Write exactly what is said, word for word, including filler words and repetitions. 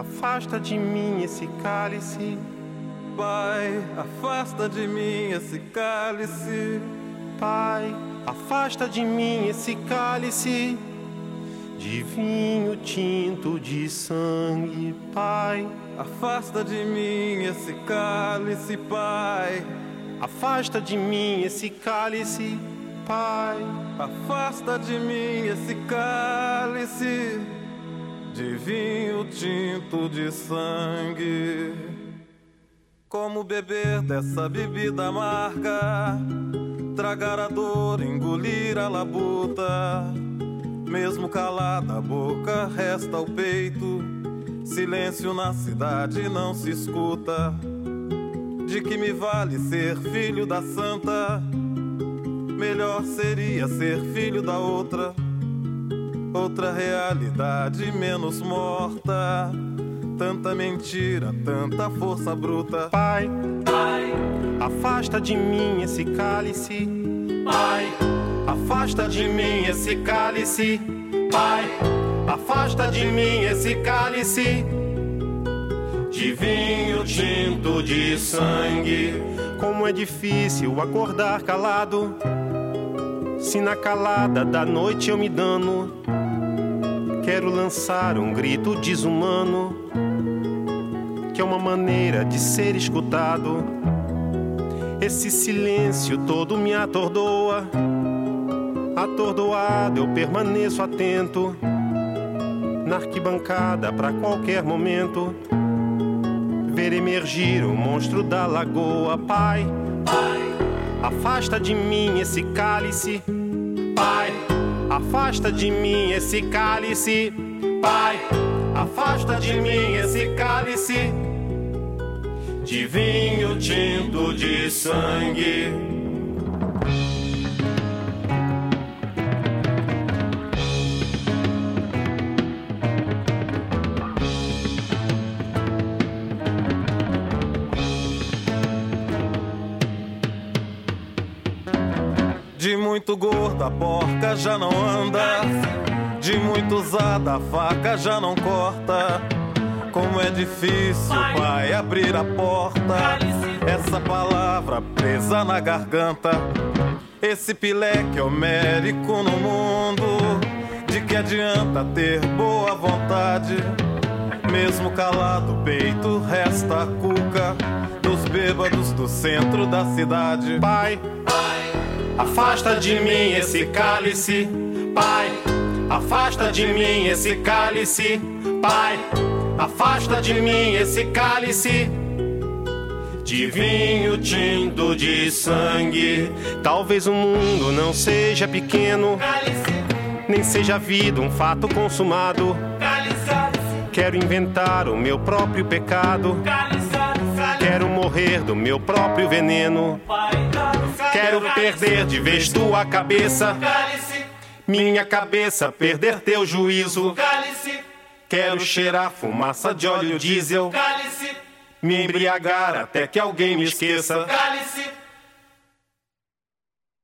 afasta de mim esse cálice. Pai, afasta de mim esse cálice. Pai, afasta de mim esse cálice de vinho tinto de sangue. Pai, afasta de mim esse cálice, Pai. Afasta de mim esse cálice, Pai. Afasta de mim esse cálice de vinho tinto de sangue. Como beber dessa bebida amarga, tragar a dor, engolir a labuta. Mesmo calada a boca, resta o peito. Silêncio na cidade não se escuta. De que me vale ser filho da santa? Melhor seria ser filho da outra. Outra realidade menos morta. Tanta mentira, tanta força bruta. Pai, Pai, afasta de mim esse cálice. Pai, afasta de mim esse cálice. Pai, afasta de mim esse cálice de vinho tinto de sangue. Como é difícil acordar calado, se na calada da noite eu me dano. Quero lançar um grito desumano, que é uma maneira de ser escutado. Esse silêncio todo me atordoa. Atordoado eu permaneço atento na arquibancada pra qualquer momento ver emergir o monstro da lagoa. Pai, Pai, afasta de mim esse cálice. Pai, afasta de mim esse cálice. Pai, afasta de mim esse cálice de vinho tinto de sangue. De muito gorda a porca já não anda. De muito usada a faca já não corta. Como é difícil, pai, abrir a porta. Essa palavra presa na garganta. Esse pileque homérico no mundo. De que adianta ter boa vontade? Mesmo calado o peito resta a cuca dos bêbados do centro da cidade. Pai, afasta de mim esse cálice. Pai, afasta de mim esse cálice. Pai, afasta de mim esse cálice de vinho tinto de sangue. Talvez o mundo não seja pequeno, nem seja a vida um fato consumado. Quero inventar o meu próprio pecado. Quero morrer do meu próprio veneno. Quero perder de vez tua cabeça, minha cabeça perder teu juízo. Quero cheirar fumaça de óleo diesel, me embriagar até que alguém me esqueça.